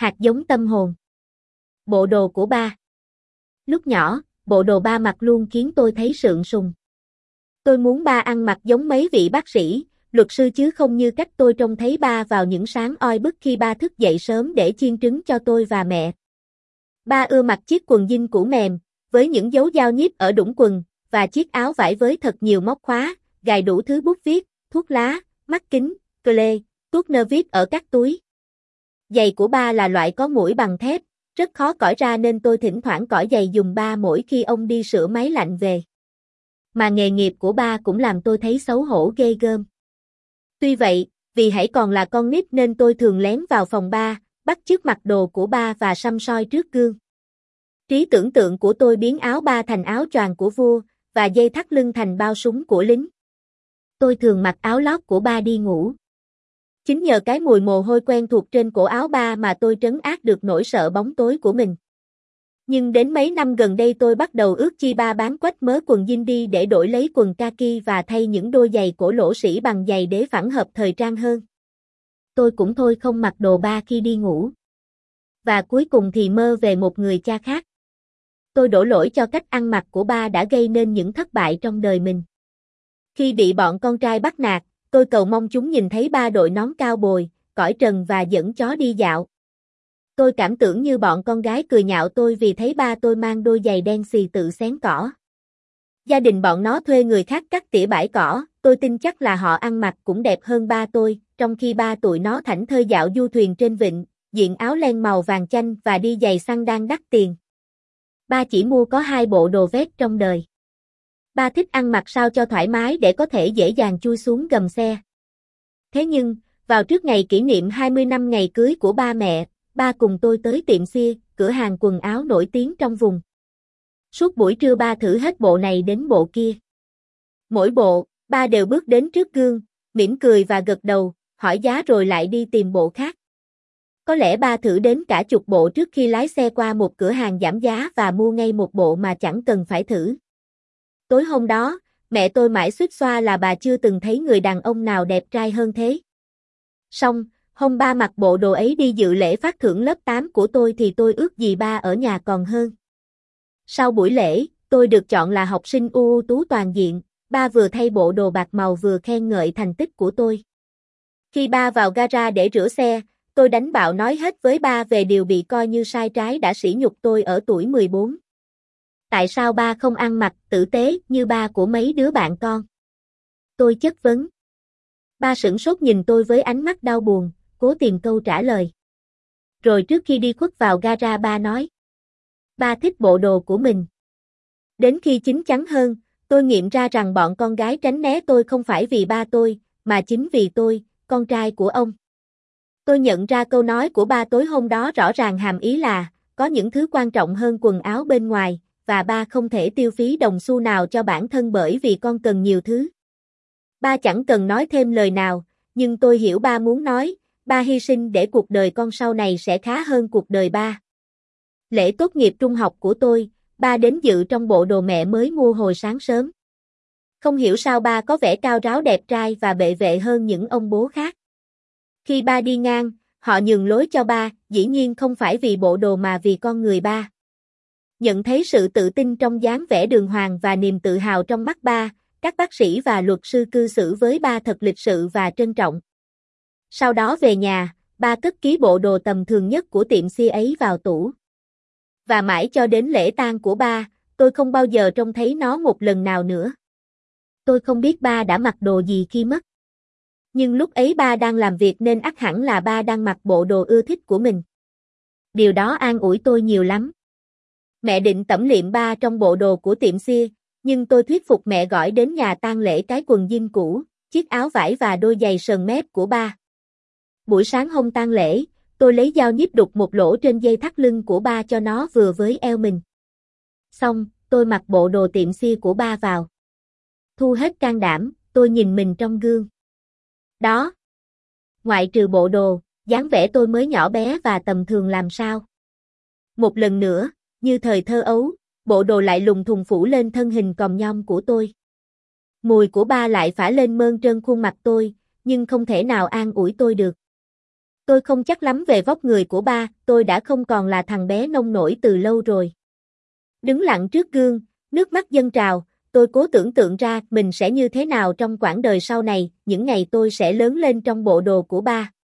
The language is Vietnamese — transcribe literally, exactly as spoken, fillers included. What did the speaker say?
Hạt giống tâm hồn. Bộ đồ của ba. Lúc nhỏ, bộ đồ ba mặc luôn khiến tôi thấy sượng sùng. Tôi muốn ba ăn mặc giống mấy vị bác sĩ, luật sư chứ không như cách tôi trông thấy ba vào những sáng oi bức khi ba thức dậy sớm để chiên trứng cho tôi và mẹ. Ba ưa mặc chiếc quần jean cũ mềm, với những dấu dao nhíp ở đũng quần, và chiếc áo vải với thật nhiều móc khóa, gài đủ thứ bút viết, thuốc lá, mắt kính, cờ lê, tuốt nơ viết ở các túi. Giày của ba là loại có mũi bằng thép, rất khó cởi ra nên tôi thỉnh thoảng cởi giày giùm ba mỗi khi ông đi sửa máy lạnh về. Mà nghề nghiệp của ba cũng làm tôi thấy xấu hổ ghê gớm. Tuy vậy, vì hãy còn là con nít nên tôi thường lén vào phòng ba, bắt chước mặc đồ của ba và săm soi trước gương. Trí tưởng tượng của tôi biến áo ba thành áo choàng của vua, và dây thắt lưng thành bao súng của lính. Tôi thường mặc áo lót của ba đi ngủ. Chính nhờ cái mùi mồ hôi quen thuộc trên cổ áo ba mà tôi trấn áp được nỗi sợ bóng tối của mình. Nhưng đến mấy năm gần đây tôi bắt đầu ước chi ba bán quách mớ quần jean đi để đổi lấy quần kaki và thay những đôi giày cổ lỗ sĩ bằng giày đế phẳng hợp thời trang hơn. Tôi cũng thôi không mặc đồ ba khi đi ngủ. Và cuối cùng thì mơ về một người cha khác. Tôi đổ lỗi cho cách ăn mặc của ba đã gây nên những thất bại trong đời mình. Khi bị bọn con trai bắt nạt, tôi cầu mong chúng nhìn thấy ba đội nón cao bồi, cõi trần và dẫn chó đi dạo. Tôi cảm tưởng như bọn con gái cười nhạo tôi vì thấy ba tôi mang đôi giày đen xì tự xén cỏ. Gia đình bọn nó thuê người khác cắt tỉa bãi cỏ, tôi tin chắc là họ ăn mặc cũng đẹp hơn ba tôi, trong khi ba tụi nó thảnh thơi dạo du thuyền trên vịnh, diện áo len màu vàng chanh và đi giày xăng đan đắt tiền. Ba chỉ mua có hai bộ đồ vest trong đời. Ba thích ăn mặc sao cho thoải mái để có thể dễ dàng chui xuống gầm xe. Thế nhưng, vào trước ngày kỷ niệm hai mươi năm ngày cưới của ba mẹ, ba cùng tôi tới tiệm Sears, cửa hàng quần áo nổi tiếng trong vùng. Suốt buổi trưa ba thử hết bộ này đến bộ kia. Mỗi bộ, ba đều bước đến trước gương, mỉm cười và gật đầu, hỏi giá rồi lại đi tìm bộ khác. Có lẽ ba thử đến cả chục bộ trước khi lái xe qua một cửa hàng giảm giá và mua ngay một bộ mà chẳng cần phải thử. Tối hôm đó, mẹ tôi mãi xuýt xoa là bà chưa từng thấy người đàn ông nào đẹp trai hơn thế. Xong, hôm ba mặc bộ đồ ấy đi dự lễ phát thưởng lớp tám của tôi thì tôi ước gì ba ở nhà còn hơn. Sau buổi lễ, tôi được chọn là học sinh ưu tú toàn diện, ba vừa thay bộ đồ bạc màu vừa khen ngợi thành tích của tôi. Khi ba vào gara để rửa xe, tôi đánh bạo nói hết với ba về điều bị coi như sai trái đã sỉ nhục tôi ở tuổi mười bốn. Tại sao ba không ăn mặc tử tế như ba của mấy đứa bạn con? Tôi chất vấn. Ba sửng sốt nhìn tôi với ánh mắt đau buồn, cố tìm câu trả lời. Rồi trước khi đi khuất vào gara ba nói. Ba thích bộ đồ của mình. Đến khi chín chắn hơn, tôi nghiệm ra rằng bọn con gái tránh né tôi không phải vì ba tôi, mà chính vì tôi, con trai của ông. Tôi nhận ra câu nói của ba tối hôm đó rõ ràng hàm ý là, có những thứ quan trọng hơn quần áo bên ngoài, và ba không thể tiêu phí đồng xu nào cho bản thân bởi vì con cần nhiều thứ. Ba chẳng cần nói thêm lời nào, nhưng tôi hiểu ba muốn nói, ba hy sinh để cuộc đời con sau này sẽ khá hơn cuộc đời ba. Lễ tốt nghiệp trung học của tôi, ba đến dự trong bộ đồ mẹ mới mua hồi sáng sớm. Không hiểu sao ba có vẻ cao ráo đẹp trai và bệ vệ hơn những ông bố khác. Khi ba đi ngang, họ nhường lối cho ba, dĩ nhiên không phải vì bộ đồ mà vì con người ba. Nhận thấy sự tự tin trong dáng vẻ đường hoàng và niềm tự hào trong mắt ba, các bác sĩ và luật sư cư xử với ba thật lịch sự và trân trọng. Sau đó về nhà, ba cất ký bộ đồ tầm thường nhất của tiệm Sears ấy vào tủ. Và mãi cho đến lễ tang của ba, tôi không bao giờ trông thấy nó một lần nào nữa. Tôi không biết ba đã mặc đồ gì khi mất. Nhưng lúc ấy ba đang làm việc nên ắt hẳn là ba đang mặc bộ đồ ưa thích của mình. Điều đó an ủi tôi nhiều lắm. Mẹ định tẩm liệm ba trong bộ đồ của tiệm Sears, nhưng tôi thuyết phục mẹ gọi đến nhà tang lễ cái quần jean cũ, chiếc áo vải và đôi giày sờn mép của ba. Buổi sáng hôm tang lễ, tôi lấy dao nhíp đục một lỗ trên dây thắt lưng của ba cho nó vừa với eo mình. Xong, tôi mặc bộ đồ tiệm Sears của ba vào. Thu hết can đảm, tôi nhìn mình trong gương. Đó. Ngoại trừ bộ đồ, dáng vẻ tôi mới nhỏ bé và tầm thường làm sao. Một lần nữa, như thời thơ ấu, bộ đồ lại lùng thùng phủ lên thân hình còm nhom của tôi. Mùi của ba lại phả lên mơn trơn khuôn mặt tôi, nhưng không thể nào an ủi tôi được. Tôi không chắc lắm về vóc người của ba, tôi đã không còn là thằng bé nông nổi từ lâu rồi. Đứng lặng trước gương, nước mắt dâng trào, tôi cố tưởng tượng ra mình sẽ như thế nào trong quãng đời sau này, những ngày tôi sẽ lớn lên trong bộ đồ của ba.